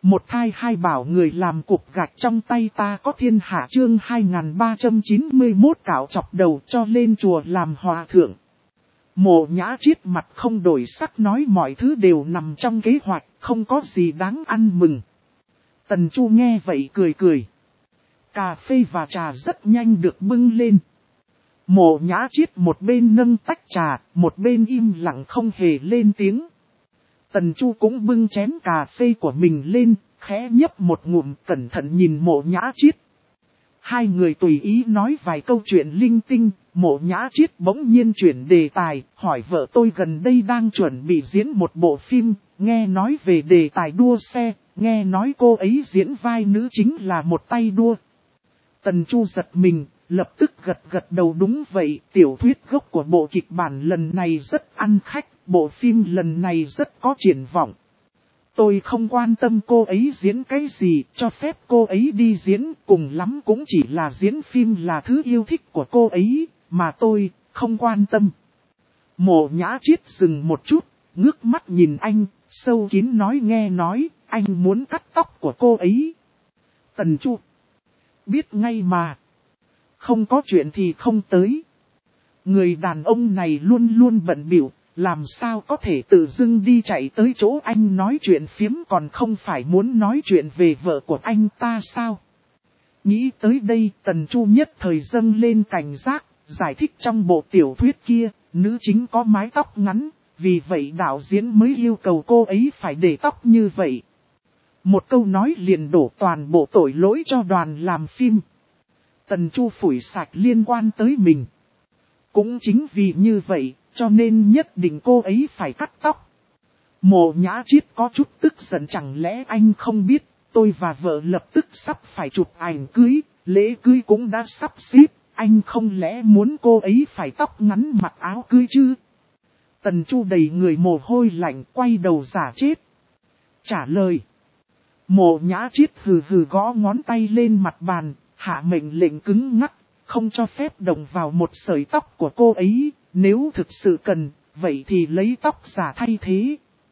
Một thai hai bảo người làm cục gạch trong tay ta có thiên hạ chương 2391 cạo chọc đầu cho lên chùa làm hòa thượng. Mộ Nhã Chiết mặt không đổi sắc nói mọi thứ đều nằm trong kế hoạch, không có gì đáng ăn mừng. Tần Chu nghe vậy cười cười. Cà phê và trà rất nhanh được bưng lên. Mộ Nhã Chiết một bên nâng tách trà, một bên im lặng không hề lên tiếng. Tần Chu cũng bưng chén cà phê của mình lên, khẽ nhấp một ngụm cẩn thận nhìn Mộ Nhã Chiết. Hai người tùy ý nói vài câu chuyện linh tinh, Mộ Nhã Chiết bỗng nhiên chuyển đề tài, hỏi vợ tôi gần đây đang chuẩn bị diễn một bộ phim, nghe nói về đề tài đua xe, nghe nói cô ấy diễn vai nữ chính là một tay đua. Tần Chu giật mình, lập tức gật đầu đúng vậy, tiểu thuyết gốc của bộ kịch bản lần này rất ăn khách, bộ phim lần này rất có triển vọng. Tôi không quan tâm cô ấy diễn cái gì, cho phép cô ấy đi diễn, cùng lắm cũng chỉ là diễn phim là thứ yêu thích của cô ấy, mà tôi không quan tâm. Mộ Nhã Chiết dừng một chút, ngước mắt nhìn anh, sâu kín nói nghe nói, anh muốn cắt tóc của cô ấy. Tần Chu biết ngay mà. Không có chuyện thì không tới. Người đàn ông này luôn luôn bận bịu, làm sao có thể tự dưng đi chạy tới chỗ anh nói chuyện phiếm còn không phải muốn nói chuyện về vợ của anh ta sao? Nghĩ tới đây Tần Chu nhất thời dâng lên cảnh giác, giải thích trong bộ tiểu thuyết kia, nữ chính có mái tóc ngắn, vì vậy đạo diễn mới yêu cầu cô ấy phải để tóc như vậy. Một câu nói liền đổ toàn bộ tội lỗi cho đoàn làm phim. Tần Chu phủi sạch liên quan tới mình. Cũng chính vì như vậy, cho nên nhất định cô ấy phải cắt tóc. Mộ Nhã Chiết có chút tức giận chẳng lẽ anh không biết, tôi và vợ lập tức sắp phải chụp ảnh cưới, lễ cưới cũng đã sắp xếp, anh không lẽ muốn cô ấy phải tóc ngắn mặc áo cưới chứ? Tần Chu đầy người mồ hôi lạnh quay đầu giả chết. Trả lời. Mộ Nhã Chiết hừ hừ gõ ngón tay lên mặt bàn, hạ mệnh lệnh cứng ngắc, không cho phép động vào một sợi tóc của cô ấy, nếu thực sự cần, vậy thì lấy tóc giả thay thế.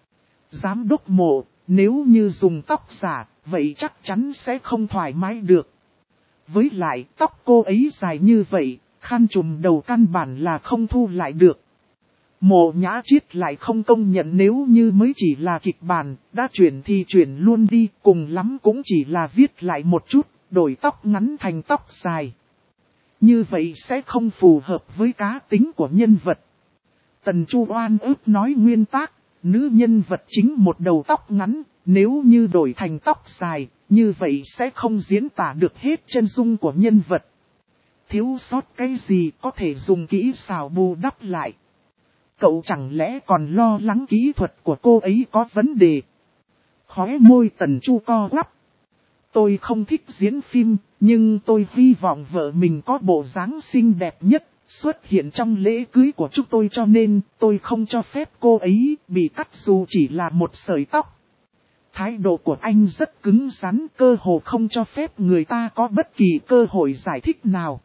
Giám đốc Mộ, nếu như dùng tóc giả, vậy chắc chắn sẽ không thoải mái được. Với lại tóc cô ấy dài như vậy, khăn trùm đầu căn bản là không thu lại được. Mộ Nhã Chiết lại không công nhận nếu như mới chỉ là kịch bản, đã chuyển thì chuyển luôn đi, cùng lắm cũng chỉ là viết lại một chút, đổi tóc ngắn thành tóc dài. Như vậy sẽ không phù hợp với cá tính của nhân vật. Tần Chu oan ức nói nguyên tác, nữ nhân vật chính một đầu tóc ngắn, nếu như đổi thành tóc dài, như vậy sẽ không diễn tả được hết chân dung của nhân vật. Thiếu sót cái gì có thể dùng kỹ xảo bù đắp lại. Cậu chẳng lẽ còn lo lắng kỹ thuật của cô ấy có vấn đề? Khóe môi Tần Chu co quắp. Tôi không thích diễn phim, nhưng tôi hy vọng vợ mình có bộ dáng xinh đẹp nhất, xuất hiện trong lễ cưới của chúng tôi cho nên tôi không cho phép cô ấy bị cắt dù chỉ là một sợi tóc. Thái độ của anh rất cứng rắn, cơ hồ không cho phép người ta có bất kỳ cơ hội giải thích nào.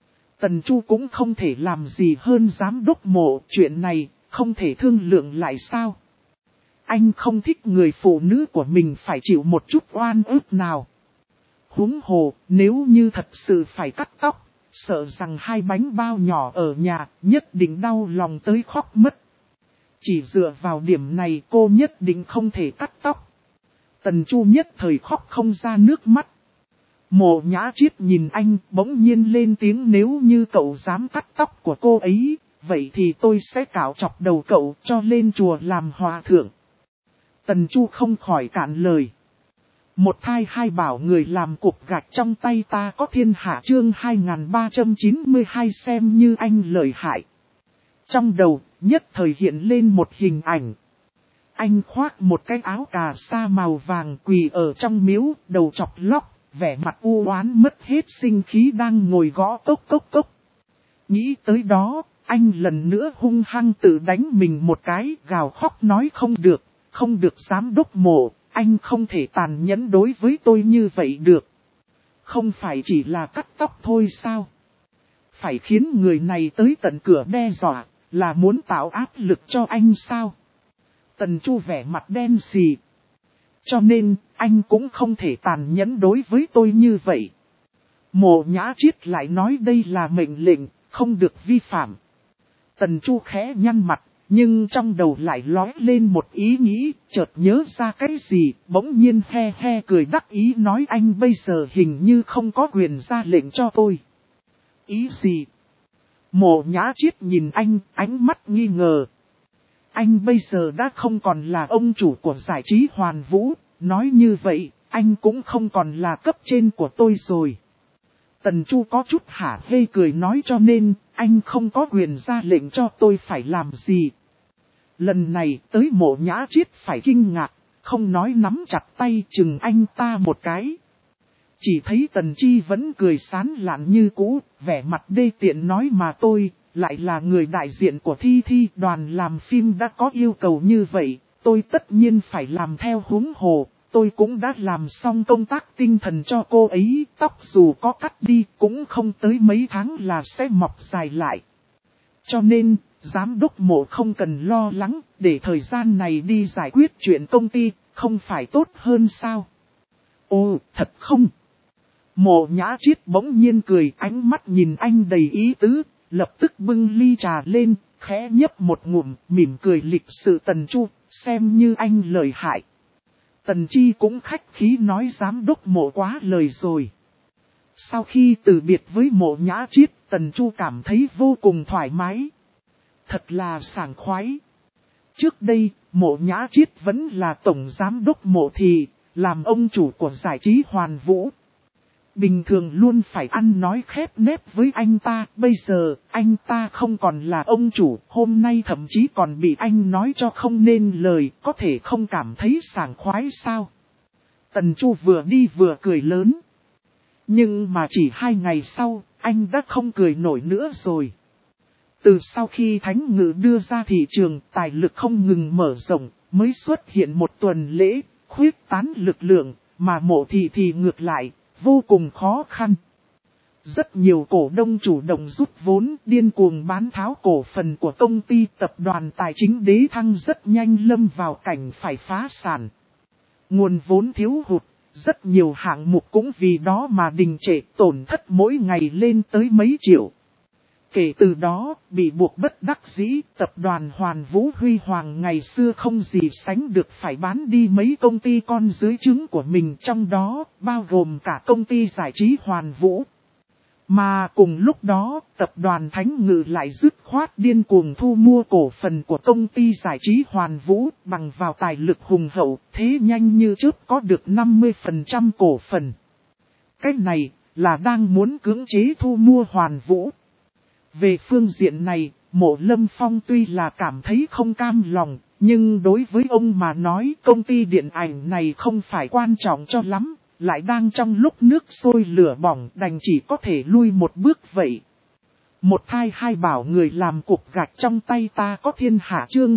Tần Chu cũng không thể làm gì hơn giám đốc Mộ, chuyện này không thể thương lượng lại sao? Anh không thích người phụ nữ của mình phải chịu một chút oan ức nào. Huống hồ, nếu như thật sự phải cắt tóc, sợ rằng hai bánh bao nhỏ ở nhà nhất định đau lòng tới khóc mất. Chỉ dựa vào điểm này cô nhất định không thể cắt tóc. Tần Chu nhất thời khóc không ra nước mắt. Mộ Nhã Chiết nhìn anh bỗng nhiên lên tiếng nếu như cậu dám cắt tóc của cô ấy, vậy thì tôi sẽ cạo chọc đầu cậu cho lên chùa làm hòa thượng. Tần Chu không khỏi cạn lời. Một thai hai bảo người làm cục gạch trong tay ta có thiên hạ chương 2392 xem như anh lợi hại. Trong đầu nhất thời hiện lên một hình ảnh. Anh khoác một cái áo cà sa màu vàng quỳ ở trong miếu, đầu chọc lóc, vẻ mặt u oán mất hết sinh khí đang ngồi gõ cốc cốc cốc. Nghĩ tới đó, anh lần nữa hung hăng tự đánh mình một cái, gào khóc nói không được giám đốc Mộ, anh không thể tàn nhẫn đối với tôi như vậy được. Không phải chỉ là cắt tóc thôi sao? Phải khiến người này tới tận cửa đe dọa, là muốn tạo áp lực cho anh sao? Tần Chu vẻ mặt đen xì. Cho nên, anh cũng không thể tàn nhẫn đối với tôi như vậy. Mộ Nhã Chiết lại nói đây là mệnh lệnh, không được vi phạm. Tần Chu khẽ nhăn mặt, nhưng trong đầu lại lóe lên một ý nghĩ, chợt nhớ ra cái gì, bỗng nhiên he he cười đắc ý nói anh bây giờ hình như không có quyền ra lệnh cho tôi. Ý gì? Mộ Nhã Chiết nhìn anh, ánh mắt nghi ngờ. Anh bây giờ đã không còn là ông chủ của giải trí Hoàn Vũ, nói như vậy, anh cũng không còn là cấp trên của tôi rồi. Tần Chu có chút hả hê cười nói cho nên, anh không có quyền ra lệnh cho tôi phải làm gì. Lần này tới Mộ Nhã Chiết phải kinh ngạc, không nói nắm chặt tay chừng anh ta một cái. Chỉ thấy Tần Chi vẫn cười sán lạn như cũ, vẻ mặt đê tiện nói mà tôi, lại là người đại diện của Thi, đoàn làm phim đã có yêu cầu như vậy, tôi tất nhiên phải làm theo huống hồ. Tôi cũng đã làm xong công tác tinh thần cho cô ấy, tóc dù có cắt đi cũng không tới mấy tháng là sẽ mọc dài lại. Cho nên, giám đốc Mộ không cần lo lắng, để thời gian này đi giải quyết chuyện công ty, không phải tốt hơn sao? Ồ, thật không? Mộ Nhã Chiết bỗng nhiên cười, ánh mắt nhìn anh đầy ý tứ, lập tức bưng ly trà lên, khẽ nhấp một ngụm, mỉm cười lịch sự Tần Chu, xem như anh lợi hại. Tần Chi cũng khách khí nói giám đốc Mộ quá lời rồi. Sau khi từ biệt với Mộ Nhã Chiết, Tần Chu cảm thấy vô cùng thoải mái. Thật là sảng khoái. Trước đây, Mộ Nhã Chiết vẫn là tổng giám đốc Mộ thì, làm ông chủ của giải trí Hoàn Vũ. Bình thường luôn phải ăn nói khép nép với anh ta, bây giờ anh ta không còn là ông chủ, hôm nay thậm chí còn bị anh nói cho không nên lời, có thể không cảm thấy sảng khoái sao. Tần Chu vừa đi vừa cười lớn. Nhưng mà chỉ 2 ngày sau, anh đã không cười nổi nữa rồi. Từ sau khi Thánh Ngự đưa ra thị trường, tài lực không ngừng mở rộng, mới xuất hiện một tuần lễ, khuyết tán lực lượng, mà Mộ thì ngược lại, vô cùng khó khăn. Rất nhiều cổ đông chủ động rút vốn, điên cuồng bán tháo cổ phần của công ty, tập đoàn tài chính Đế Thăng rất nhanh lâm vào cảnh phải phá sản. Nguồn vốn thiếu hụt, rất nhiều hạng mục cũng vì đó mà đình trệ, tổn thất mỗi ngày lên tới mấy triệu. Kể từ đó, bị buộc bất đắc dĩ, tập đoàn Hoàn Vũ huy hoàng ngày xưa không gì sánh được phải bán đi mấy công ty con dưới trứng của mình, trong đó bao gồm cả công ty giải trí Hoàn Vũ. Mà cùng lúc đó, tập đoàn Thánh Ngự lại dứt khoát điên cuồng thu mua cổ phần của công ty giải trí Hoàn Vũ, bằng vào tài lực hùng hậu, thế nhanh như chớp có được 50% cổ phần. Cách này là đang muốn cưỡng chế thu mua Hoàn Vũ. Về phương diện này, Mộ Lâm Phong tuy là cảm thấy không cam lòng, nhưng đối với ông mà nói công ty điện ảnh này không phải quan trọng cho lắm, lại đang trong lúc nước sôi lửa bỏng, đành chỉ có thể lui một bước vậy. Một thai hai bảo người làm cục gạch trong tay ta có thiên hạ chương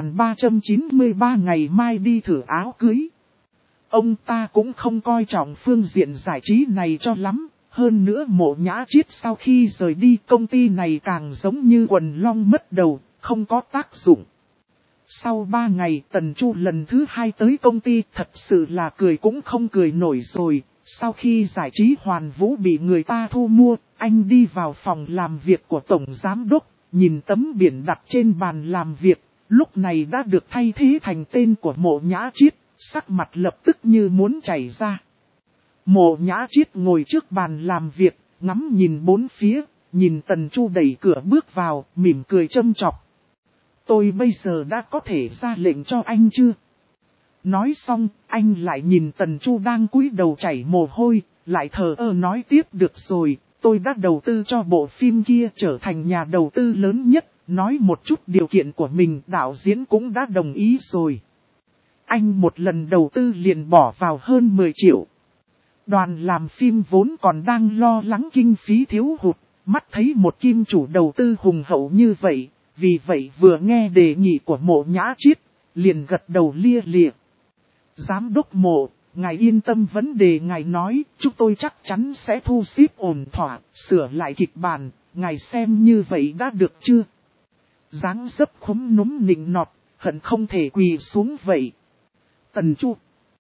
2393 ngày mai đi thử áo cưới. Ông ta cũng không coi trọng phương diện giải trí này cho lắm. Hơn nữa Mộ Nhã Chiết sau khi rời đi công ty này càng giống như quần long mất đầu, không có tác dụng. Sau 3 ngày Tần Chu lần thứ 2 tới công ty thật sự là cười cũng không cười nổi rồi. Sau khi giải trí Hoàn Vũ bị người ta thu mua, anh đi vào phòng làm việc của Tổng Giám Đốc, nhìn tấm biển đặt trên bàn làm việc, lúc này đã được thay thế thành tên của Mộ Nhã Chiết, sắc mặt lập tức như muốn chảy ra. Mộ Nhã Chiết ngồi trước bàn làm việc, ngắm nhìn bốn phía, nhìn Tần Chu đẩy cửa bước vào, mỉm cười châm chọc. Tôi bây giờ đã có thể ra lệnh cho anh chưa? Nói xong, anh lại nhìn Tần Chu đang cúi đầu chảy mồ hôi, lại thờ ơ nói tiếp được rồi, tôi đã đầu tư cho bộ phim kia trở thành nhà đầu tư lớn nhất, nói một chút điều kiện của mình, đạo diễn cũng đã đồng ý rồi. Anh một lần đầu tư liền bỏ vào hơn 10 triệu. Đoàn làm phim vốn còn đang lo lắng kinh phí thiếu hụt, mắt thấy một kim chủ đầu tư hùng hậu như vậy, vì vậy vừa nghe đề nghị của Mộ Nhã Chiết, liền gật đầu lia lịa. Giám đốc Mộ, ngài yên tâm vấn đề ngài nói, chúng tôi chắc chắn sẽ thu xếp ổn thỏa, sửa lại kịch bản, ngài xem như vậy đã được chưa? Dáng dấp khúm núm nịnh nọt, hận không thể quỳ xuống vậy. Tần Chu.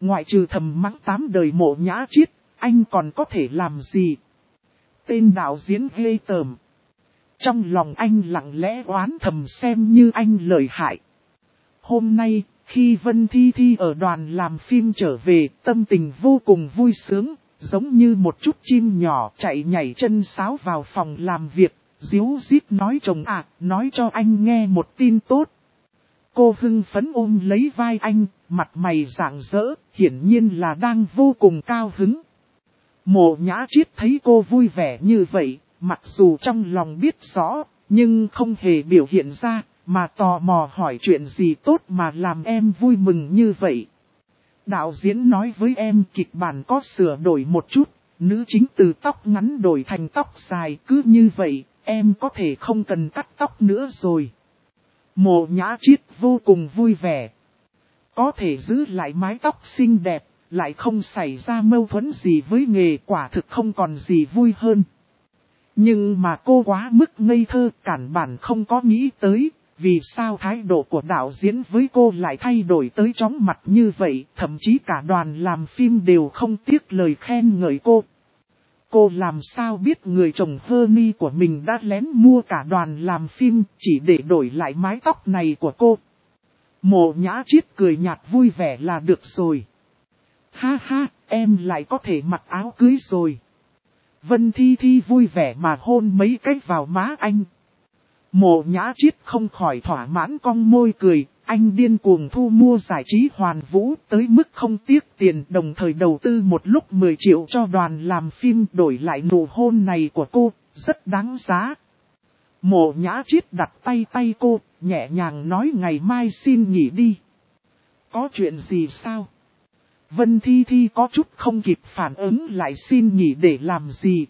Ngoại trừ thầm mắng 8 đời Mộ Nhã Chiết, anh còn có thể làm gì? Tên đạo diễn ghê tởm. Trong lòng anh lặng lẽ oán thầm xem như anh lợi hại. Hôm nay, khi Vân Thi Thi ở đoàn làm phim trở về, tâm tình vô cùng vui sướng, giống như một chút chim nhỏ chạy nhảy chân sáo vào phòng làm việc, díu dít nói chồng nói cho anh nghe một tin tốt. Cô hưng phấn ôm lấy vai anh, mặt mày rạng rỡ, hiển nhiên là đang vô cùng cao hứng. Mộ Nhã Chiết thấy cô vui vẻ như vậy, mặc dù trong lòng biết rõ, nhưng không hề biểu hiện ra, mà tò mò hỏi chuyện gì tốt mà làm em vui mừng như vậy. Đạo diễn nói với em kịch bản có sửa đổi một chút, nữ chính từ tóc ngắn đổi thành tóc dài, cứ như vậy, em có thể không cần cắt tóc nữa rồi. Mộ Nhã Chiết vô cùng vui vẻ. Có thể giữ lại mái tóc xinh đẹp, lại không xảy ra mâu thuẫn gì với nghề, quả thực không còn gì vui hơn. Nhưng mà cô quá mức ngây thơ, cản bản không có nghĩ tới, vì sao thái độ của đạo diễn với cô lại thay đổi tới chóng mặt như vậy, thậm chí cả đoàn làm phim đều không tiếc lời khen ngợi cô. Cô làm sao biết người chồng Hermie của mình đã lén mua cả đoàn làm phim chỉ để đổi lại mái tóc này của cô. Mộ Nhã Chiết cười nhạt vui vẻ là được rồi. Ha ha, em lại có thể mặc áo cưới rồi. Vân Thi Thi vui vẻ mà hôn mấy cái vào má anh. Mộ Nhã Chiết không khỏi thỏa mãn cong môi cười, anh điên cuồng thu mua giải trí hoàn vũ tới mức không tiếc tiền, đồng thời đầu tư một lúc 10 triệu cho đoàn làm phim đổi lại nụ hôn này của cô, rất đáng giá. Mộ Nhã Chiết đặt tay cô, nhẹ nhàng nói ngày mai xin nghỉ đi. Có chuyện gì sao? Vân Thi Thi có chút không kịp phản ứng lại xin nghỉ để làm gì.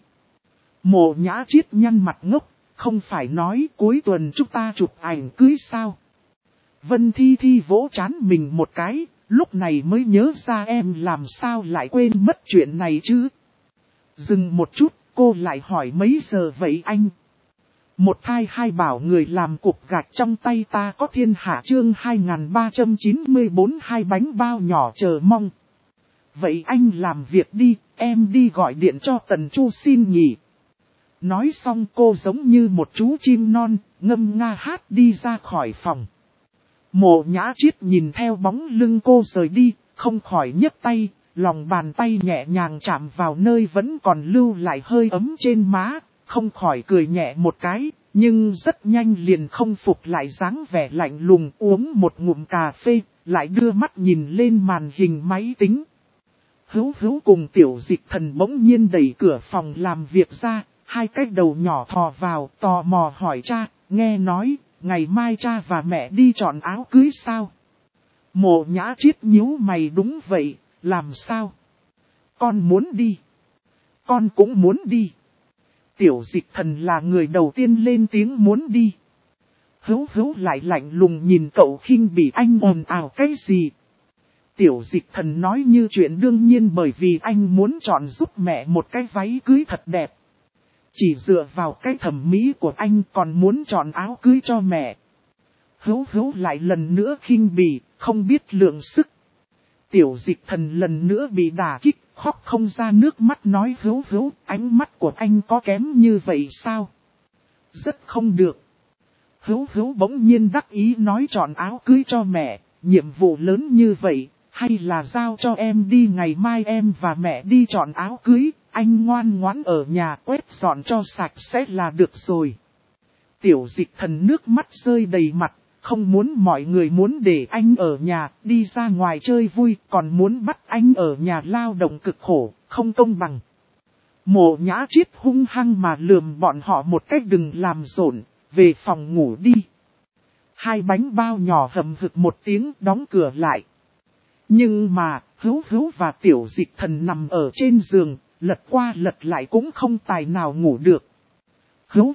Mộ Nhã Chiết nhăn mặt ngốc, không phải nói cuối tuần chúng ta chụp ảnh cưới sao? Vân Thi Thi vỗ trán mình một cái, lúc này mới nhớ ra em làm sao lại quên mất chuyện này chứ. Dừng một chút, cô lại hỏi mấy giờ vậy anh? Một thai hai bảo người làm cục gạch trong tay ta có thiên hạ chương 2394 hai bánh bao nhỏ chờ mong. Vậy anh làm việc đi, em đi gọi điện cho Tần Chu xin nghỉ. Nói xong cô giống như một chú chim non, ngâm nga hát đi ra khỏi phòng. Mộ Nhã Chiết nhìn theo bóng lưng cô rời đi, không khỏi nhấc tay, lòng bàn tay nhẹ nhàng chạm vào nơi vẫn còn lưu lại hơi ấm trên má, không khỏi cười nhẹ một cái, nhưng rất nhanh liền không phục lại dáng vẻ lạnh lùng uống một ngụm cà phê, lại đưa mắt nhìn lên màn hình máy tính. Hữu cùng Tiểu Dịch Thần bỗng nhiên đẩy cửa phòng làm việc ra, hai cái đầu nhỏ thò vào tò mò hỏi cha, nghe nói, ngày mai cha và mẹ đi chọn áo cưới sao? Mộ Nhã Chiết nhíu mày đúng vậy, làm sao? Con muốn đi. Con cũng muốn đi. Tiểu Dịch Thần là người đầu tiên lên tiếng muốn đi. Hữu lại lạnh lùng nhìn cậu khinh bỉ anh ồn ào cái gì? Tiểu Dịch Thần nói như chuyện đương nhiên bởi vì anh muốn chọn giúp mẹ một cái váy cưới thật đẹp. Chỉ dựa vào cái thẩm mỹ của anh còn muốn chọn áo cưới cho mẹ. Hữu lại lần nữa khinh bỉ, không biết lượng sức. Tiểu Dịch Thần lần nữa bị đả kích, khóc không ra nước mắt nói Hữu, ánh mắt của anh có kém như vậy sao? Rất không được. Hữu bỗng nhiên đắc ý nói chọn áo cưới cho mẹ, nhiệm vụ lớn như vậy, hay là giao cho em đi ngày mai em và mẹ đi chọn áo cưới, anh ngoan ngoãn ở nhà quét dọn cho sạch sẽ là được rồi. Tiểu Dịch Thần nước mắt rơi đầy mặt, không muốn mọi người muốn để anh ở nhà, đi ra ngoài chơi vui, còn muốn bắt anh ở nhà lao động cực khổ, không công bằng. Mộ Nhã Chiết hung hăng mà lườm bọn họ một cách đừng làm rộn, về phòng ngủ đi. Hai bánh bao nhỏ hầm hực một tiếng đóng cửa lại. Nhưng mà, Hữu và Tiểu Dịch Thần nằm ở trên giường, lật qua lật lại cũng không tài nào ngủ được. Hữu,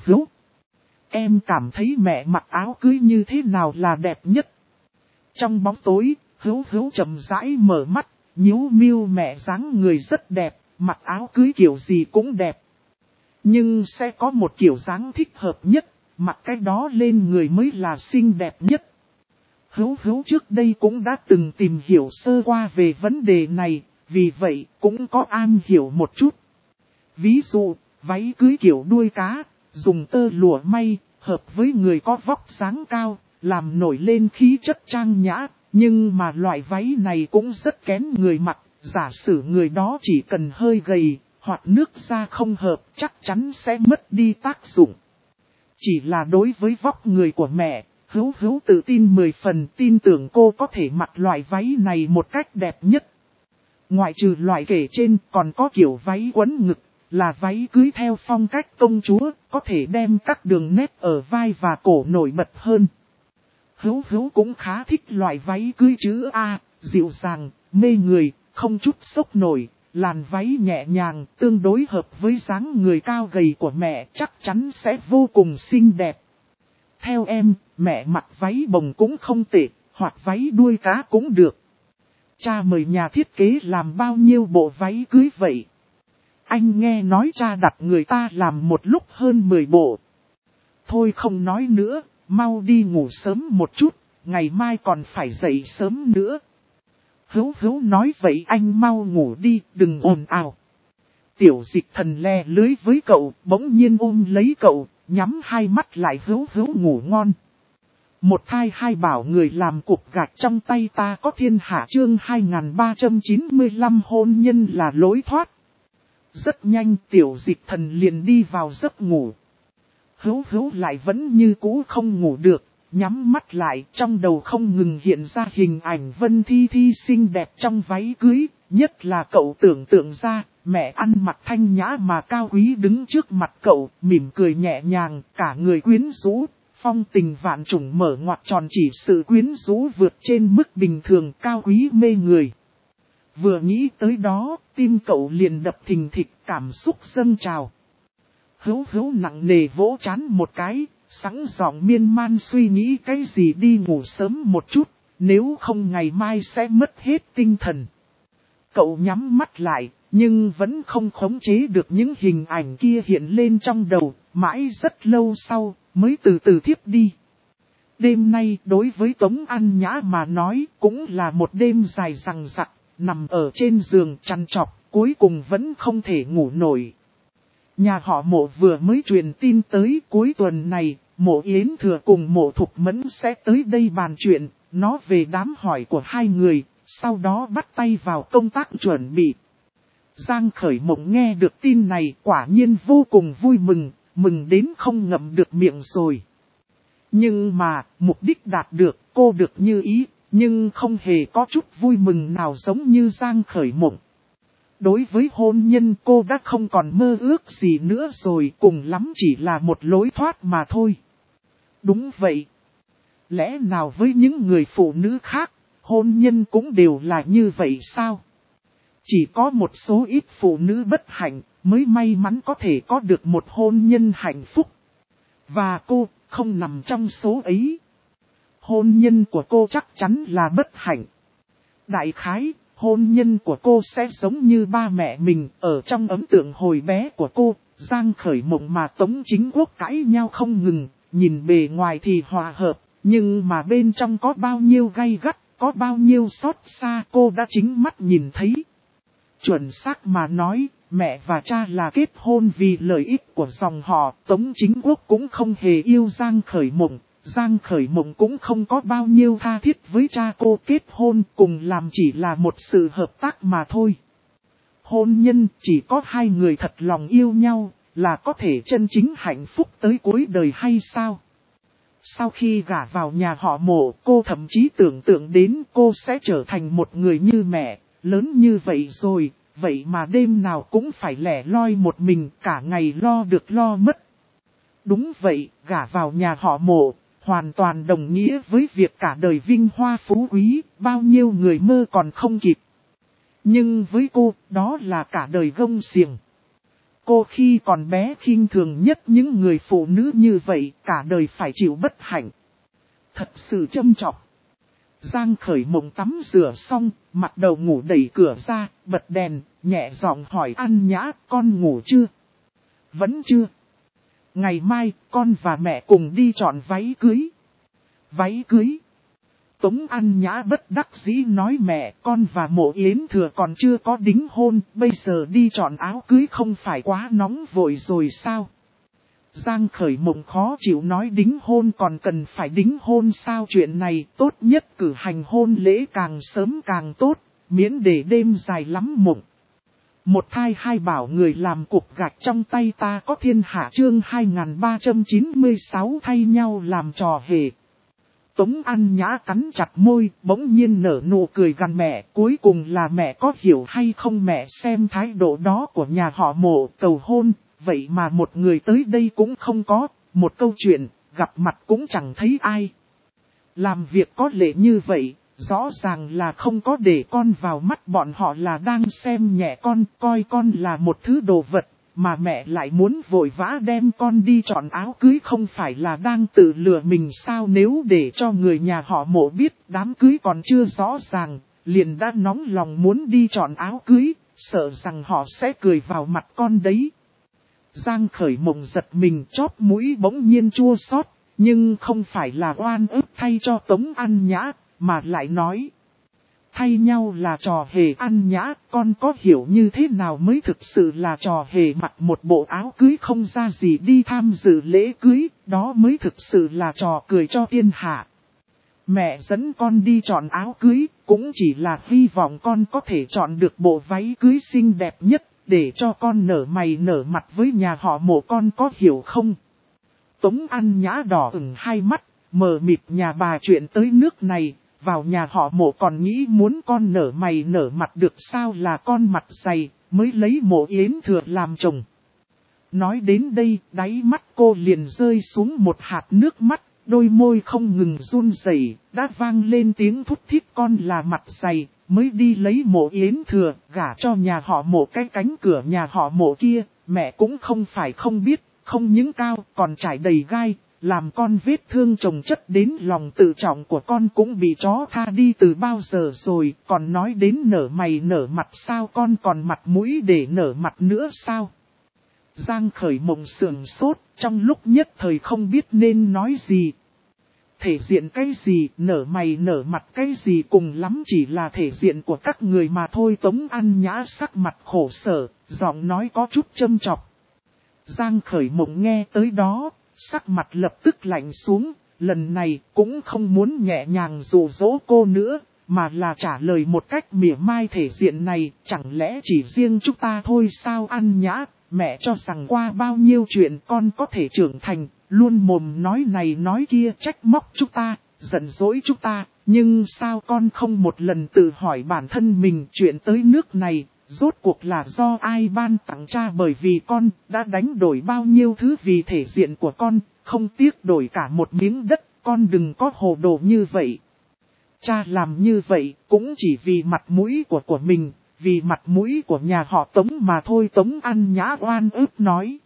em cảm thấy mẹ mặc áo cưới như thế nào là đẹp nhất? Trong bóng tối, Hữu chậm rãi mở mắt, nhíu mưu mẹ dáng người rất đẹp, mặc áo cưới kiểu gì cũng đẹp. Nhưng sẽ có một kiểu dáng thích hợp nhất, mặc cái đó lên người mới là xinh đẹp nhất. Hữu trước đây cũng đã từng tìm hiểu sơ qua về vấn đề này, vì vậy cũng có am hiểu một chút. Ví dụ, váy cưới kiểu đuôi cá, dùng tơ lụa may, hợp với người có vóc dáng cao, làm nổi lên khí chất trang nhã, nhưng mà loại váy này cũng rất kén người mặc, giả sử người đó chỉ cần hơi gầy, hoặc nước da không hợp, chắc chắn sẽ mất đi tác dụng. Chỉ là đối với vóc người của mẹ, Hữu tự tin 10 phần, tin tưởng cô có thể mặc loại váy này một cách đẹp nhất. Ngoại trừ loại kể trên còn có kiểu váy quấn ngực, là váy cưới theo phong cách công chúa, có thể đem các đường nét ở vai và cổ nổi bật hơn. Hữu cũng khá thích loại váy cưới chữ A, dịu dàng, mê người, không chút sốc nổi, làn váy nhẹ nhàng, tương đối hợp với dáng người cao gầy của mẹ, chắc chắn sẽ vô cùng xinh đẹp. Theo em, mẹ mặc váy bồng cũng không tệ, hoặc váy đuôi cá cũng được. Cha mời nhà thiết kế làm bao nhiêu bộ váy cưới vậy? Anh nghe nói cha đặt người ta làm một lúc hơn 10 bộ. Thôi không nói nữa, mau đi ngủ sớm một chút, ngày mai còn phải dậy sớm nữa. Hữu nói vậy anh mau ngủ đi, đừng ồn ào. Tiểu Dịch Thần le lưới với cậu, bỗng nhiên ôm lấy cậu, nhắm hai mắt lại. Hữu ngủ ngon. Một thai hai bảo người làm cục gạch trong tay ta có thiên hạ chương 2395 hôn nhân là lối thoát. Rất nhanh Tiểu Dịch Thần liền đi vào giấc ngủ. Hữu lại vẫn như cũ không ngủ được, nhắm mắt lại, trong đầu không ngừng hiện ra hình ảnh Vân Thi xinh đẹp trong váy cưới, nhất là cậu tưởng tượng ra, mẹ ăn mặc thanh nhã mà cao quý đứng trước mặt cậu, mỉm cười nhẹ nhàng, cả người quyến rũ, phong tình vạn trùng mở ngoặt tròn chỉ sự quyến rũ vượt trên mức bình thường cao quý mê người. Vừa nghĩ tới đó, tim cậu liền đập thình thịch, cảm xúc dâng trào. Hữu nặng nề vỗ trán một cái, sẵn giọng miên man suy nghĩ cái gì đi ngủ sớm một chút, nếu không ngày mai sẽ mất hết tinh thần. Cậu nhắm mắt lại, nhưng vẫn không khống chế được những hình ảnh kia hiện lên trong đầu, mãi rất lâu sau, mới từ từ thiếp đi. Đêm nay đối với Tống An Nhã mà nói cũng là một đêm dài dằng dặc, nằm ở trên giường trằn trọc, cuối cùng vẫn không thể ngủ nổi. Nhà họ Mộ vừa mới truyền tin tới cuối tuần này, Mộ Yến Thừa cùng Mộ Thục Mẫn sẽ tới đây bàn chuyện, nói về đám hỏi của hai người, sau đó bắt tay vào công tác chuẩn bị. Giang Khởi Mộng nghe được tin này quả nhiên vô cùng vui mừng, mừng đến không ngậm được miệng rồi. Nhưng mà, mục đích đạt được, cô được như ý, nhưng không hề có chút vui mừng nào giống như Giang Khởi Mộng. Đối với hôn nhân cô đã không còn mơ ước gì nữa rồi, cùng lắm chỉ là một lối thoát mà thôi. Đúng vậy. Lẽ nào với những người phụ nữ khác, hôn nhân cũng đều là như vậy sao? Chỉ có một số ít phụ nữ bất hạnh mới may mắn có thể có được một hôn nhân hạnh phúc. Và cô không nằm trong số ấy. Hôn nhân của cô chắc chắn là bất hạnh. Đại khái, hôn nhân của cô sẽ giống như ba mẹ mình ở trong ấn tượng hồi bé của cô, Giang Khởi Mộng mà Tống Chính Quốc cãi nhau không ngừng, nhìn bề ngoài thì hòa hợp, nhưng mà bên trong có bao nhiêu gay gắt, có bao nhiêu xót xa cô đã chính mắt nhìn thấy. Chuẩn xác mà nói, mẹ và cha là kết hôn vì lợi ích của dòng họ, Tống Chính Quốc cũng không hề yêu Giang Khởi Mộng. Giang Khởi Mộng cũng không có bao nhiêu tha thiết với cha cô, kết hôn cùng làm chỉ là một sự hợp tác mà thôi. Hôn nhân chỉ có hai người thật lòng yêu nhau là có thể chân chính hạnh phúc tới cuối đời hay sao? Sau khi gả vào nhà họ Mộ, cô thậm chí tưởng tượng đến cô sẽ trở thành một người như mẹ, lớn như vậy rồi, vậy mà đêm nào cũng phải lẻ loi một mình, cả ngày lo được lo mất. Đúng vậy, gả vào nhà họ Mộ hoàn toàn đồng nghĩa với việc cả đời vinh hoa phú quý, bao nhiêu người mơ còn không kịp. Nhưng với cô, đó là cả đời gông xiềng. Cô khi còn bé khinh thường nhất những người phụ nữ như vậy, cả đời phải chịu bất hạnh. Thật sự châm chọc. Giang Khởi Mộng tắm rửa xong, mặt đầu ngủ đẩy cửa ra, bật đèn, nhẹ giọng hỏi An Nhã, con ngủ chưa? Vẫn chưa. Ngày mai, con và mẹ cùng đi chọn váy cưới. Váy cưới? Tống An Nhã bất đắc dĩ nói mẹ, con và Mộ Yến Thừa còn chưa có đính hôn, bây giờ đi chọn áo cưới không phải quá nóng vội rồi sao? Giang Khởi Mộng khó chịu nói đính hôn còn cần phải đính hôn sao, chuyện này tốt nhất cử hành hôn lễ càng sớm càng tốt, miễn để đêm dài lắm mộng. Một thai hai bảo người làm cục gạch trong tay ta có thiên hạ chương 2396 thay nhau làm trò hề. Tống An Nhã cắn chặt môi, bỗng nhiên nở nụ cười gằn mẹ, cuối cùng là mẹ có hiểu hay không mẹ xem thái độ đó của nhà họ Mộ cầu hôn, vậy mà một người tới đây cũng không có, một câu chuyện, gặp mặt cũng chẳng thấy ai. Làm việc có lệ như vậy, rõ ràng là không có để con vào mắt bọn họ, là đang xem nhẹ con, coi con là một thứ đồ vật. Mà mẹ lại muốn vội vã đem con đi chọn áo cưới, không phải là đang tự lừa mình sao? Nếu để cho người nhà họ Mộ biết đám cưới còn chưa rõ ràng, liền đã nóng lòng muốn đi chọn áo cưới, sợ rằng họ sẽ cười vào mặt con đấy. Giang Khởi Mộng giật mình, chóp mũi bỗng nhiên chua xót, nhưng không phải là oan ức thay cho Tống An Nhã, mà lại nói. Thay nhau là trò hề. An Nhã, con có hiểu như thế nào mới thực sự là trò hề? Mặc một bộ áo cưới không ra gì đi tham dự lễ cưới, đó mới thực sự là trò cười cho thiên hạ. Mẹ dẫn con đi chọn áo cưới, cũng chỉ là hy vọng con có thể chọn được bộ váy cưới xinh đẹp nhất, để cho con nở mày nở mặt với nhà họ Mộ, con có hiểu không? Tống An Nhã đỏ ửng hai mắt, mờ mịt, nhà bà chuyện tới nước này. Vào nhà họ Mộ còn nghĩ muốn con nở mày nở mặt được sao, là con mặt dày, mới lấy Mộ Yến Thừa làm chồng. Nói đến đây, đáy mắt cô liền rơi xuống một hạt nước mắt, đôi môi không ngừng run rẩy, đã vang lên tiếng thút thít, con là mặt dày, mới đi lấy Mộ Yến Thừa, gả cho nhà họ Mộ. Cái cánh cửa nhà họ Mộ kia, mẹ cũng không phải không biết, không những cao, còn trải đầy gai. Làm con vết thương chồng chất đến lòng tự trọng của con cũng bị chó tha đi từ bao giờ rồi, còn nói đến nở mày nở mặt sao, con còn mặt mũi để nở mặt nữa sao? Giang Khởi Mộng sườn sốt, trong lúc nhất thời không biết nên nói gì. Thể diện cái gì, nở mày nở mặt cái gì, cùng lắm chỉ là thể diện của các người mà thôi. Tống An Nhã sắc mặt khổ sở, giọng nói có chút châm chọc. Giang Khởi Mộng nghe tới đó, sắc mặt lập tức lạnh xuống, lần này cũng không muốn nhẹ nhàng dụ dỗ cô nữa, mà là trả lời một cách mỉa mai. Thể diện này, chẳng lẽ chỉ riêng chúng ta thôi sao? An Nhã, mẹ cho rằng qua bao nhiêu chuyện con có thể trưởng thành, luôn mồm nói này nói kia, trách móc chúng ta, giận dỗi chúng ta, nhưng sao con không một lần tự hỏi bản thân mình, chuyện tới nước này, rốt cuộc là do ai ban tặng cha? Bởi vì con đã đánh đổi bao nhiêu thứ vì thể diện của con, không tiếc đổi cả một miếng đất, con đừng có hồ đồ như vậy. Cha làm như vậy cũng chỉ vì mặt mũi của mình, vì mặt mũi của nhà họ Tống mà thôi. Tống An Nhã oan ức nói.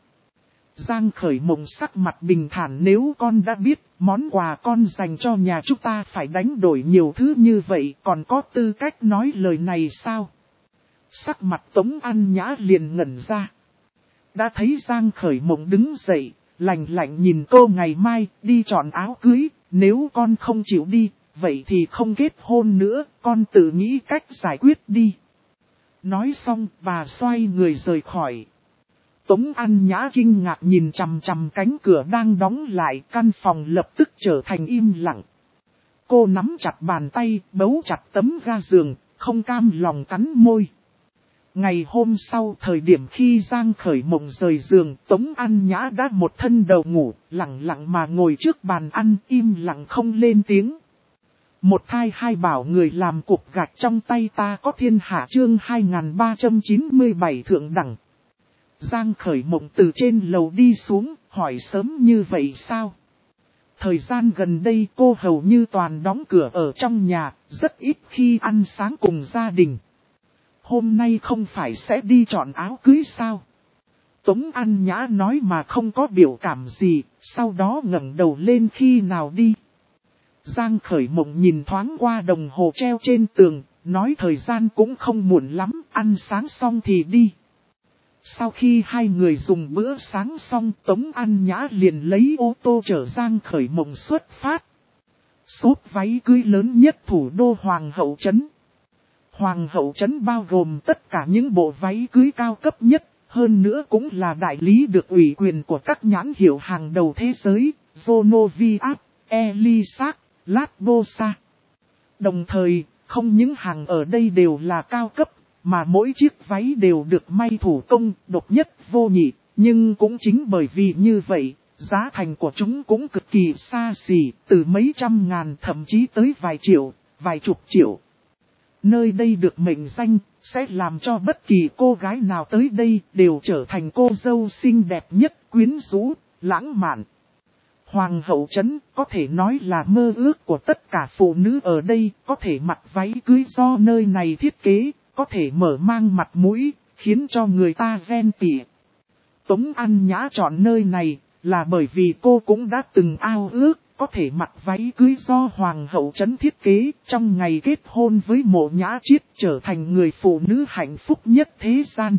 Giang Khởi Mộng sắc mặt bình thản, nếu con đã biết món quà con dành cho nhà chúng ta phải đánh đổi nhiều thứ như vậy, còn có tư cách nói lời này sao? Sắc mặt Tống An Nhã liền ngẩn ra. Đã thấy Giang Khởi Mộng đứng dậy, lạnh lạnh nhìn cô, ngày mai đi chọn áo cưới, nếu con không chịu đi, vậy thì không kết hôn nữa, con tự nghĩ cách giải quyết đi. Nói xong, bà xoay người rời khỏi. Tống An Nhã kinh ngạc nhìn chằm chằm cánh cửa đang đóng lại, căn phòng lập tức trở thành im lặng. Cô nắm chặt bàn tay, bấu chặt tấm ga giường, không cam lòng cắn môi. Ngày hôm sau, thời điểm khi Giang Khởi Mộng rời giường, Tống An Nhã đã một thân đầu ngủ, lặng lặng mà ngồi trước bàn ăn, im lặng không lên tiếng. Một thai hai bảo người làm cục gạch trong tay ta có thiên hạ chương 2397 thượng đẳng. Giang Khởi Mộng từ trên lầu đi xuống, hỏi sớm như vậy sao? Thời gian gần đây cô hầu như toàn đóng cửa ở trong nhà, rất ít khi ăn sáng cùng gia đình. Hôm nay không phải sẽ đi chọn áo cưới sao? Tống An Nhã nói mà không có biểu cảm gì, sau đó ngẩng đầu lên, khi nào đi? Giang Khởi Mộng nhìn thoáng qua đồng hồ treo trên tường, nói thời gian cũng không muộn lắm, ăn sáng xong thì đi. Sau khi hai người dùng bữa sáng xong, Tống An Nhã liền lấy ô tô chở Giang Khởi Mộng xuất phát. shop váy cưới lớn nhất thủ đô Hoàng hậu trấn. Hoàng hậu trấn bao gồm tất cả những bộ váy cưới cao cấp nhất, hơn nữa cũng là đại lý được ủy quyền của các nhãn hiệu hàng đầu thế giới, Vonoviat, Elisac, Latbosa. Đồng thời, không những hàng ở đây đều là cao cấp, mà mỗi chiếc váy đều được may thủ công, độc nhất vô nhị, nhưng cũng chính bởi vì như vậy, giá thành của chúng cũng cực kỳ xa xỉ, từ mấy trăm ngàn thậm chí tới vài triệu, vài chục triệu. Nơi đây được mệnh danh, sẽ làm cho bất kỳ cô gái nào tới đây đều trở thành cô dâu xinh đẹp nhất, quyến rũ, lãng mạn. Hoàng hậu trấn có thể nói là mơ ước của tất cả phụ nữ ở đây, có thể mặc váy cưới do nơi này thiết kế, có thể mở mang mặt mũi, khiến cho người ta ghen tị. Tống An Nhã chọn nơi này là bởi vì cô cũng đã từng ao ước, có thể mặc váy cưới do Hoàng hậu trấn thiết kế, trong ngày kết hôn với Mộ Nhã Chiết trở thành người phụ nữ hạnh phúc nhất thế gian.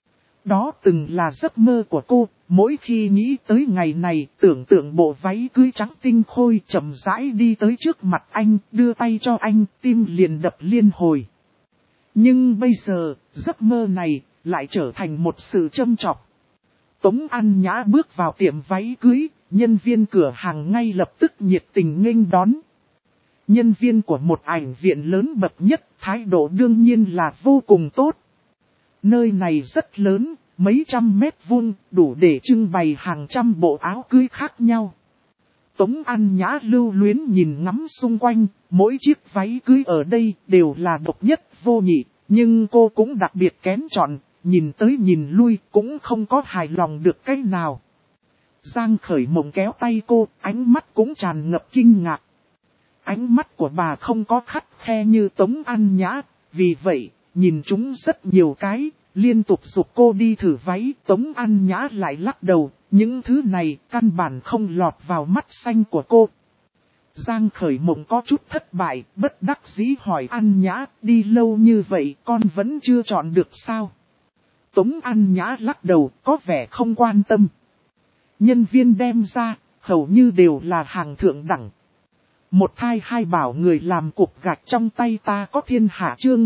Đó từng là giấc mơ của cô, mỗi khi nghĩ tới ngày này, tưởng tượng bộ váy cưới trắng tinh khôi chậm rãi đi tới trước mặt anh, đưa tay cho anh, tim liền đập liên hồi. Nhưng bây giờ, giấc mơ này lại trở thành một sự châm chọc. Tống An Nhã bước vào tiệm váy cưới, nhân viên cửa hàng ngay lập tức nhiệt tình nghênh đón. Nhân viên của một ảnh viện lớn bậc nhất, thái độ đương nhiên là vô cùng tốt. Nơi này rất lớn, mấy trăm mét vuông, đủ để trưng bày hàng trăm bộ áo cưới khác nhau. Tống An Nhã lưu luyến nhìn ngắm xung quanh, mỗi chiếc váy cưới ở đây đều là độc nhất vô nhị, nhưng cô cũng đặc biệt kén chọn, nhìn tới nhìn lui cũng không có hài lòng được cái nào. Giang Khởi Mộng kéo tay cô, ánh mắt cũng tràn ngập kinh ngạc. Ánh mắt của bà không có khắt khe như Tống An Nhã, vì vậy, nhìn chúng rất nhiều cái, liên tục giục cô đi thử váy. Tống An Nhã lại lắc đầu, những thứ này căn bản không lọt vào mắt xanh của cô. Giang Khởi Mộng có chút thất bại, bất đắc dĩ hỏi An Nhã, đi lâu như vậy con vẫn chưa chọn được sao? Tống An Nhã lắc đầu, có vẻ không quan tâm. Nhân viên đem ra, hầu như đều là hàng thượng đẳng. Một thai hai bảo người làm cục gạch trong tay ta có thiên hạ chương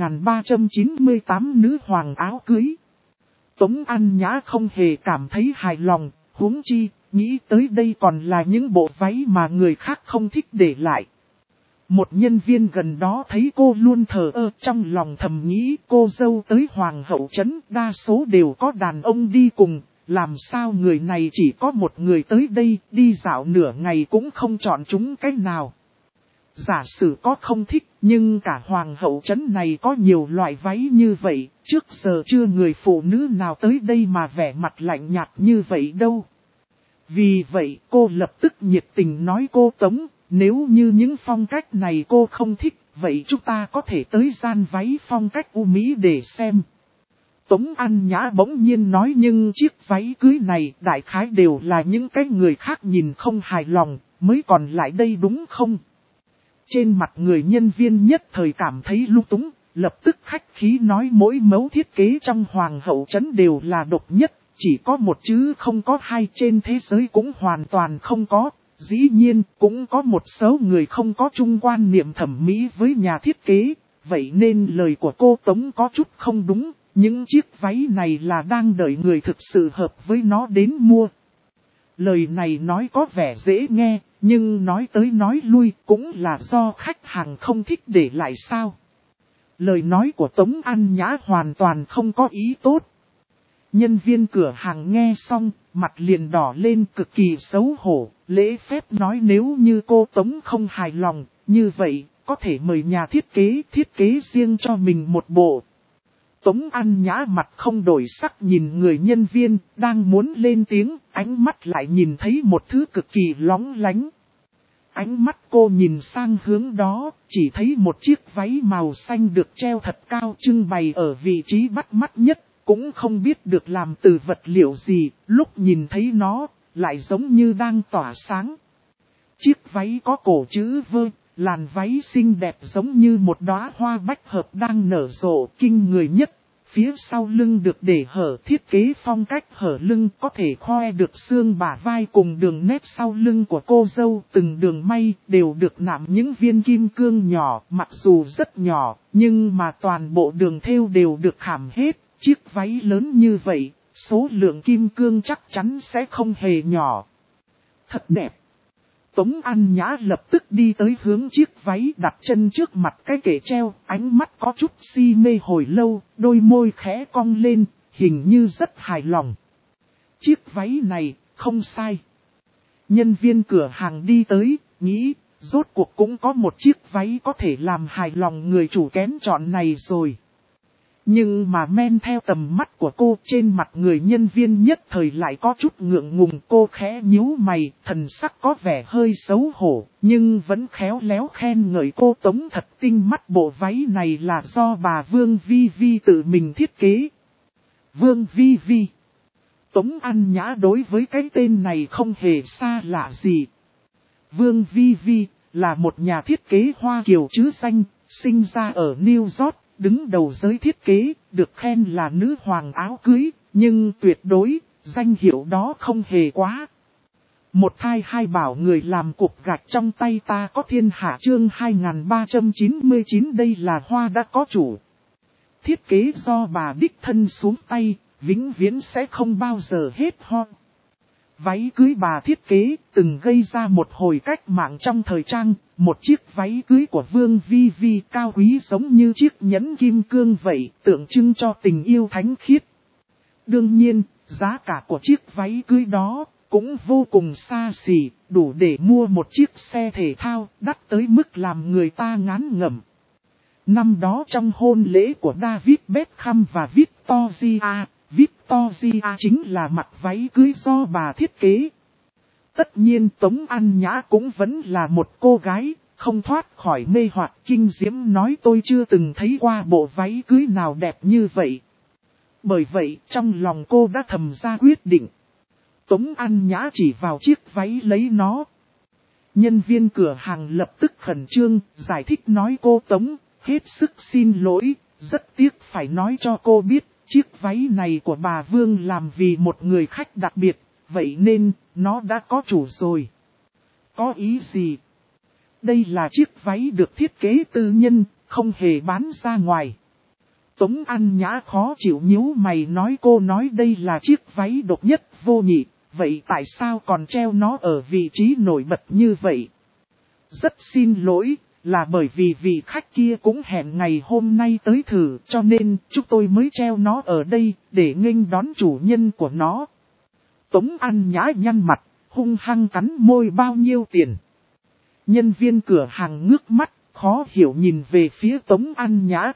2398 nữ hoàng áo cưới. Tống An Nhã không hề cảm thấy hài lòng, huống chi, nghĩ tới đây còn là những bộ váy mà người khác không thích để lại. Một nhân viên gần đó thấy cô luôn thờ ơ, trong lòng thầm nghĩ cô dâu tới Hoàng hậu trấn đa số đều có đàn ông đi cùng, làm sao người này chỉ có một người tới đây đi dạo nửa ngày cũng không chọn chúng cái nào. Giả sử có không thích, nhưng cả Hoàng hậu trấn này có nhiều loại váy như vậy, trước giờ chưa người phụ nữ nào tới đây mà vẻ mặt lạnh nhạt như vậy đâu. Vì vậy cô lập tức nhiệt tình nói cô Tống, nếu như những phong cách này cô không thích, vậy chúng ta có thể tới gian váy phong cách U Mỹ để xem. Tống An Nhã bỗng nhiên nói nhưng chiếc váy cưới này đại khái đều là những cái người khác nhìn không hài lòng, mới còn lại đây đúng không? Trên mặt người nhân viên nhất thời cảm thấy lung túng, lập tức khách khí nói mỗi mẫu thiết kế trong Hoàng hậu trấn đều là độc nhất, chỉ có một chứ không có hai, trên thế giới cũng hoàn toàn không có. Dĩ nhiên cũng có một số người không có chung quan niệm thẩm mỹ với nhà thiết kế, vậy nên lời của cô Tống có chút không đúng, những chiếc váy này là đang đợi người thực sự hợp với nó đến mua. Lời này nói có vẻ dễ nghe, nhưng nói tới nói lui cũng là do khách hàng không thích để lại sao. Lời nói của Tống An Nhã hoàn toàn không có ý tốt. Nhân viên cửa hàng nghe xong, mặt liền đỏ lên cực kỳ xấu hổ, lễ phép nói nếu như cô Tống không hài lòng, như vậy, có thể mời nhà thiết kế riêng cho mình một bộ. Tống An Nhã mặt không đổi sắc nhìn người nhân viên, đang muốn lên tiếng, ánh mắt lại nhìn thấy một thứ cực kỳ lóng lánh. Ánh mắt cô nhìn sang hướng đó, chỉ thấy một chiếc váy màu xanh được treo thật cao trưng bày ở vị trí bắt mắt nhất. Cũng không biết được làm từ vật liệu gì, lúc nhìn thấy nó, lại giống như đang tỏa sáng. Chiếc váy có cổ chữ vơ, làn váy xinh đẹp giống như một đóa hoa bách hợp đang nở rộ kinh người nhất. Phía sau lưng được để hở, thiết kế phong cách hở lưng có thể khoe được xương bả vai cùng đường nét sau lưng của cô dâu. Từng đường may đều được nạm những viên kim cương nhỏ, mặc dù rất nhỏ, nhưng mà toàn bộ đường thêu đều được khảm hết. Chiếc váy lớn như vậy, số lượng kim cương chắc chắn sẽ không hề nhỏ. Thật đẹp. Tống An Nhã lập tức đi tới hướng chiếc váy, đặt chân trước mặt cái kệ treo, ánh mắt có chút si mê hồi lâu, đôi môi khẽ cong lên, hình như rất hài lòng. Chiếc váy này, không sai. Nhân viên cửa hàng đi tới, nghĩ, rốt cuộc cũng có một chiếc váy có thể làm hài lòng người chủ kén chọn này rồi. Nhưng mà men theo tầm mắt của cô, trên mặt người nhân viên nhất thời lại có chút ngượng ngùng. Cô khẽ nhíu mày, thần sắc có vẻ hơi xấu hổ, nhưng vẫn khéo léo khen ngợi cô Tống thật tinh mắt, bộ váy này là do bà Vương Vi Vi tự mình thiết kế. Vương Vi Vi. Tống An Nhã đối với cái tên này không hề xa lạ gì. Vương Vi Vi là một nhà thiết kế Hoa Kiều chứ danh, sinh ra ở New York. Đứng đầu giới thiết kế, được khen là nữ hoàng áo cưới, nhưng tuyệt đối, danh hiệu đó không hề quá. Một thai hai bảo người làm cục gạch trong tay ta có thiên hạ, chương 2399. Đây là hoa đã có chủ. Thiết kế do bà đích thân xuống tay, vĩnh viễn sẽ không bao giờ hết ho. Váy cưới bà thiết kế từng gây ra một hồi cách mạng trong thời trang. Một chiếc váy cưới của Vương Vi Vi cao quý giống như chiếc nhẫn kim cương vậy, tượng trưng cho tình yêu thánh khiết. Đương nhiên, giá cả của chiếc váy cưới đó cũng vô cùng xa xỉ, đủ để mua một chiếc xe thể thao, đắt tới mức làm người ta ngán ngẩm. Năm đó trong hôn lễ của David Beckham và Victoria chính là mặc váy cưới do bà thiết kế. Tất nhiên Tống An Nhã cũng vẫn là một cô gái, không thoát khỏi mê hoặc kinh diễm, nói tôi chưa từng thấy qua bộ váy cưới nào đẹp như vậy. Bởi vậy trong lòng cô đã thầm ra quyết định. Tống An Nhã chỉ vào chiếc váy lấy nó. Nhân viên cửa hàng lập tức khẩn trương, giải thích nói cô Tống, hết sức xin lỗi, rất tiếc phải nói cho cô biết, chiếc váy này của bà Vương làm vì một người khách đặc biệt, vậy nên, nó đã có chủ rồi. Có ý gì? Đây là chiếc váy được thiết kế tư nhân, không hề bán ra ngoài. Tống An Nhã khó chịu nhíu mày nói, cô nói đây là chiếc váy độc nhất vô nhị, vậy tại sao còn treo nó ở vị trí nổi bật như vậy? Rất xin lỗi, là bởi vì vị khách kia cũng hẹn ngày hôm nay tới thử, cho nên chúng tôi mới treo nó ở đây, để nghênh đón chủ nhân của nó. Tống An Nhã nhăn mặt, hung hăng cắn môi, bao nhiêu tiền? Nhân viên cửa hàng ngước mắt, khó hiểu nhìn về phía Tống An Nhã.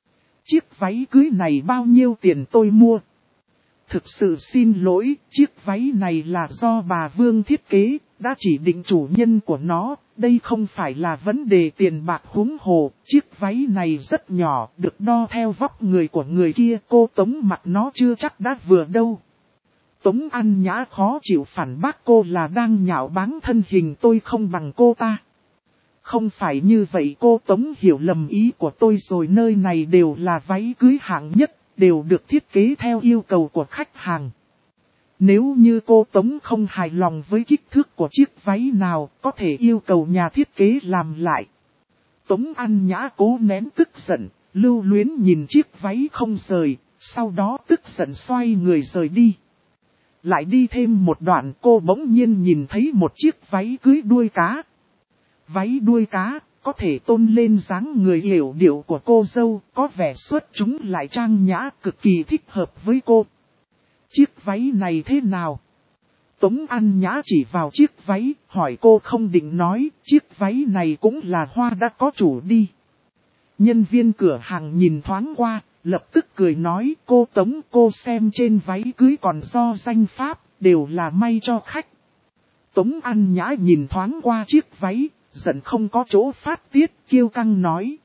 Chiếc váy cưới này bao nhiêu tiền tôi mua? Thực sự xin lỗi, chiếc váy này là do bà Vương thiết kế, đã chỉ định chủ nhân của nó, đây không phải là vấn đề tiền bạc, huống hồ, chiếc váy này rất nhỏ, được đo theo vóc người của người kia, cô Tống mặc nó chưa chắc đã vừa đâu. Tống An Nhã khó chịu phản bác, cô là đang nhạo báng thân hình tôi không bằng cô ta. Không phải như vậy, cô Tống hiểu lầm ý của tôi rồi, nơi này đều là váy cưới hạng nhất, đều được thiết kế theo yêu cầu của khách hàng. Nếu như cô Tống không hài lòng với kích thước của chiếc váy nào, có thể yêu cầu nhà thiết kế làm lại. Tống An Nhã cố nén tức giận, lưu luyến nhìn chiếc váy không rời, sau đó tức giận xoay người rời đi. Lại đi thêm một đoạn, cô bỗng nhiên nhìn thấy một chiếc váy cưới đuôi cá. Váy đuôi cá, có thể tôn lên dáng người hiểu điệu của cô dâu, có vẻ xuất chúng lại trang nhã, cực kỳ thích hợp với cô. Chiếc váy này thế nào? Tống An Nhã chỉ vào chiếc váy, hỏi cô không định nói, chiếc váy này cũng là hoa đã có chủ đi. Nhân viên cửa hàng nhìn thoáng qua, lập tức cười nói, cô Tống, cô xem trên váy cưới còn do danh pháp, đều là may cho khách. Tống An Nhã nhìn thoáng qua chiếc váy, giận không có chỗ phát tiết, kiêu căng nói.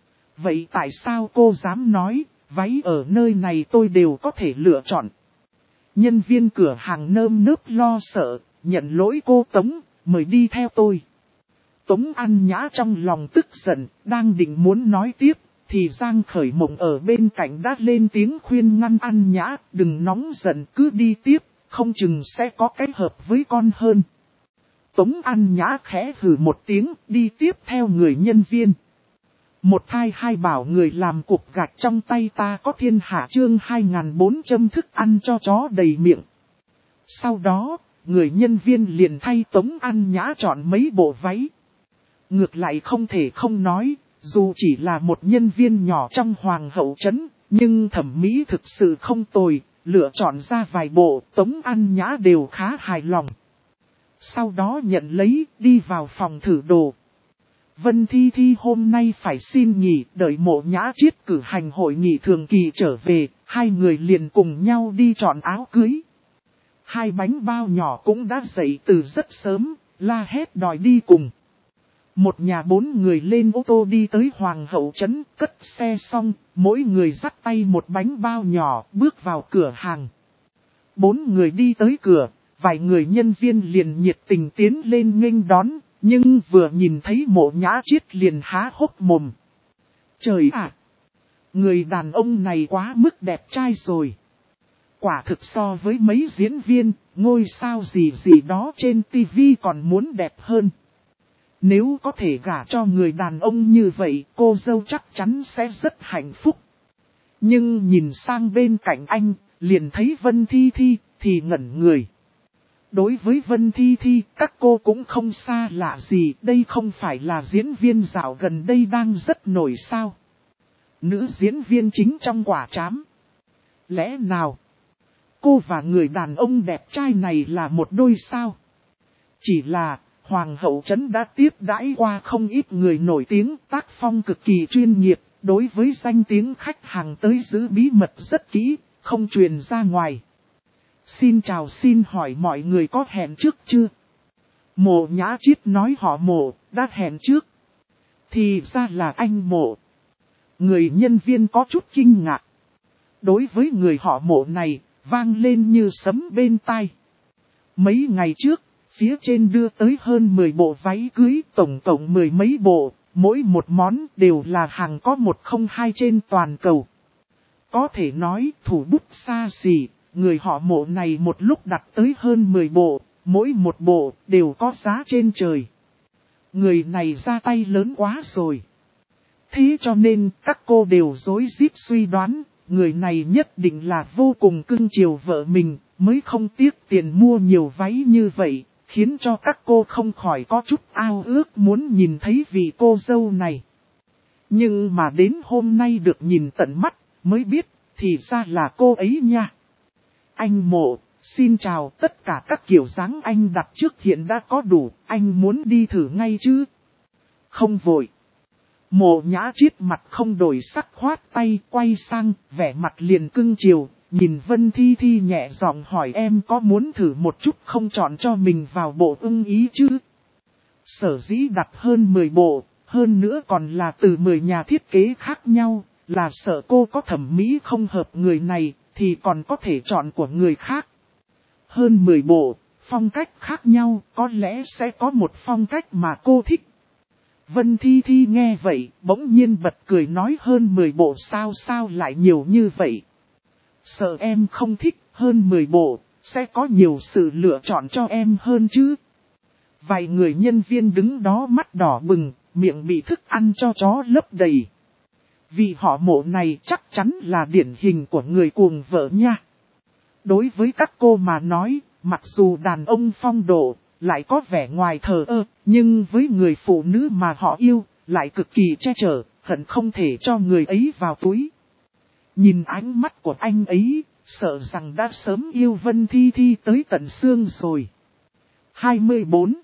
Vậy tại sao cô dám nói, váy ở nơi này tôi đều có thể lựa chọn? Nhân viên cửa hàng nơm nớp lo sợ, nhận lỗi cô Tống, mời đi theo tôi. Tống An Nhã trong lòng tức giận, đang định muốn nói tiếp, thì Giang Khởi Mộng ở bên cạnh đã lên tiếng khuyên ngăn An Nhã, đừng nóng giận cứ đi tiếp, không chừng sẽ có cái hợp với con hơn. Tống An Nhã khẽ hừ một tiếng, đi tiếp theo người nhân viên. Một thai hai bảo người làm cục gạch trong tay ta có thiên hạ chương 2004 thức ăn cho chó đầy miệng. Sau đó, người nhân viên liền thay Tống An Nhã chọn mấy bộ váy. Ngược lại không thể không nói, dù chỉ là một nhân viên nhỏ trong Hoàng hậu trấn, nhưng thẩm mỹ thực sự không tồi, lựa chọn ra vài bộ Tống An Nhã đều khá hài lòng. Sau đó nhận lấy, đi vào phòng thử đồ. Vân Thi Thi hôm nay phải xin nghỉ, đợi Mộ Nhã Triết cử hành hội nghị thường kỳ trở về, hai người liền cùng nhau đi chọn áo cưới. Hai bánh bao nhỏ cũng đã dậy từ rất sớm, la hét đòi đi cùng. Một nhà 4 người lên ô tô đi tới Hoàng hậu trấn, cất xe xong, mỗi người dắt tay một bánh bao nhỏ, bước vào cửa hàng. 4 người đi tới cửa, vài người nhân viên liền nhiệt tình tiến lên nghênh đón, nhưng vừa nhìn thấy Mộ Nhã Triết liền há hốc mồm. Trời ạ! Người đàn ông này quá mức đẹp trai rồi. Quả thực so với mấy diễn viên, ngôi sao gì đó trên TV còn muốn đẹp hơn. Nếu có thể gả cho người đàn ông như vậy, cô dâu chắc chắn sẽ rất hạnh phúc. Nhưng nhìn sang bên cạnh anh, liền thấy Vân Thi Thi, thì ngẩn người. Đối với Vân Thi Thi, các cô cũng không xa lạ gì, đây không phải là diễn viên dạo gần đây đang rất nổi sao. Nữ diễn viên chính trong Quả Trám. Lẽ nào, cô và người đàn ông đẹp trai này là một đôi sao? Chỉ là, Hoàng hậu trấn đã tiếp đãi qua không ít người nổi tiếng, tác phong cực kỳ chuyên nghiệp, đối với danh tiếng khách hàng tới giữ bí mật rất kỹ, không truyền ra ngoài. Xin chào, xin hỏi mọi người có hẹn trước chưa? Mộ Nhã Triết nói họ Mộ, đã hẹn trước. Thì ra là anh Mộ. Người nhân viên có chút kinh ngạc. Đối với người họ Mộ này, vang lên như sấm bên tai. Mấy ngày trước, phía trên đưa tới hơn 10 bộ váy cưới, tổng cộng 10 mấy bộ, mỗi một món đều là hàng có 102 trên toàn cầu. Có thể nói thủ bút xa xỉ, người họ Mộ này một lúc đặt tới hơn 10 bộ, mỗi một bộ đều có giá trên trời. Người này ra tay lớn quá rồi. Thế cho nên các cô đều rối rít suy đoán, người này nhất định là vô cùng cưng chiều vợ mình, mới không tiếc tiền mua nhiều váy như vậy, khiến cho các cô không khỏi có chút ao ước muốn nhìn thấy vị cô dâu này. Nhưng mà đến hôm nay được nhìn tận mắt, mới biết, thì ra là cô ấy nha. Anh Mộ, xin chào, tất cả các kiểu dáng anh đặt trước hiện đã có đủ, anh muốn đi thử ngay chứ? Không vội. Mộ Nhã Triết mặt không đổi sắc khoát tay, quay sang, vẻ mặt liền cưng chiều, nhìn Vân Thi Thi nhẹ giọng hỏi em có muốn thử một chút không chọn cho mình vào bộ ưng ý chứ? Sở dĩ đặt hơn 10 bộ, hơn nữa còn là từ 10 nhà thiết kế khác nhau, là sợ cô có thẩm mỹ không hợp người này, thì còn có thể chọn của người khác. Hơn 10 bộ, phong cách khác nhau, có lẽ sẽ có một phong cách mà cô thích. Vân Thi Thi nghe vậy, bỗng nhiên bật cười nói hơn 10 bộ sao lại nhiều như vậy. Sợ em không thích, hơn 10 bộ, sẽ có nhiều sự lựa chọn cho em hơn chứ. Vài người nhân viên đứng đó mắt đỏ bừng, miệng bị thức ăn cho chó lấp đầy. Vì họ Mộ này chắc chắn là điển hình của người cuồng vợ nha. Đối với các cô mà nói, mặc dù đàn ông phong độ, lại có vẻ ngoài thờ ơ, nhưng với người phụ nữ mà họ yêu, lại cực kỳ che chở, hận không thể cho người ấy vào túi. Nhìn ánh mắt của anh ấy, sợ rằng đã sớm yêu Vân Thi Thi tới tận xương rồi. 24.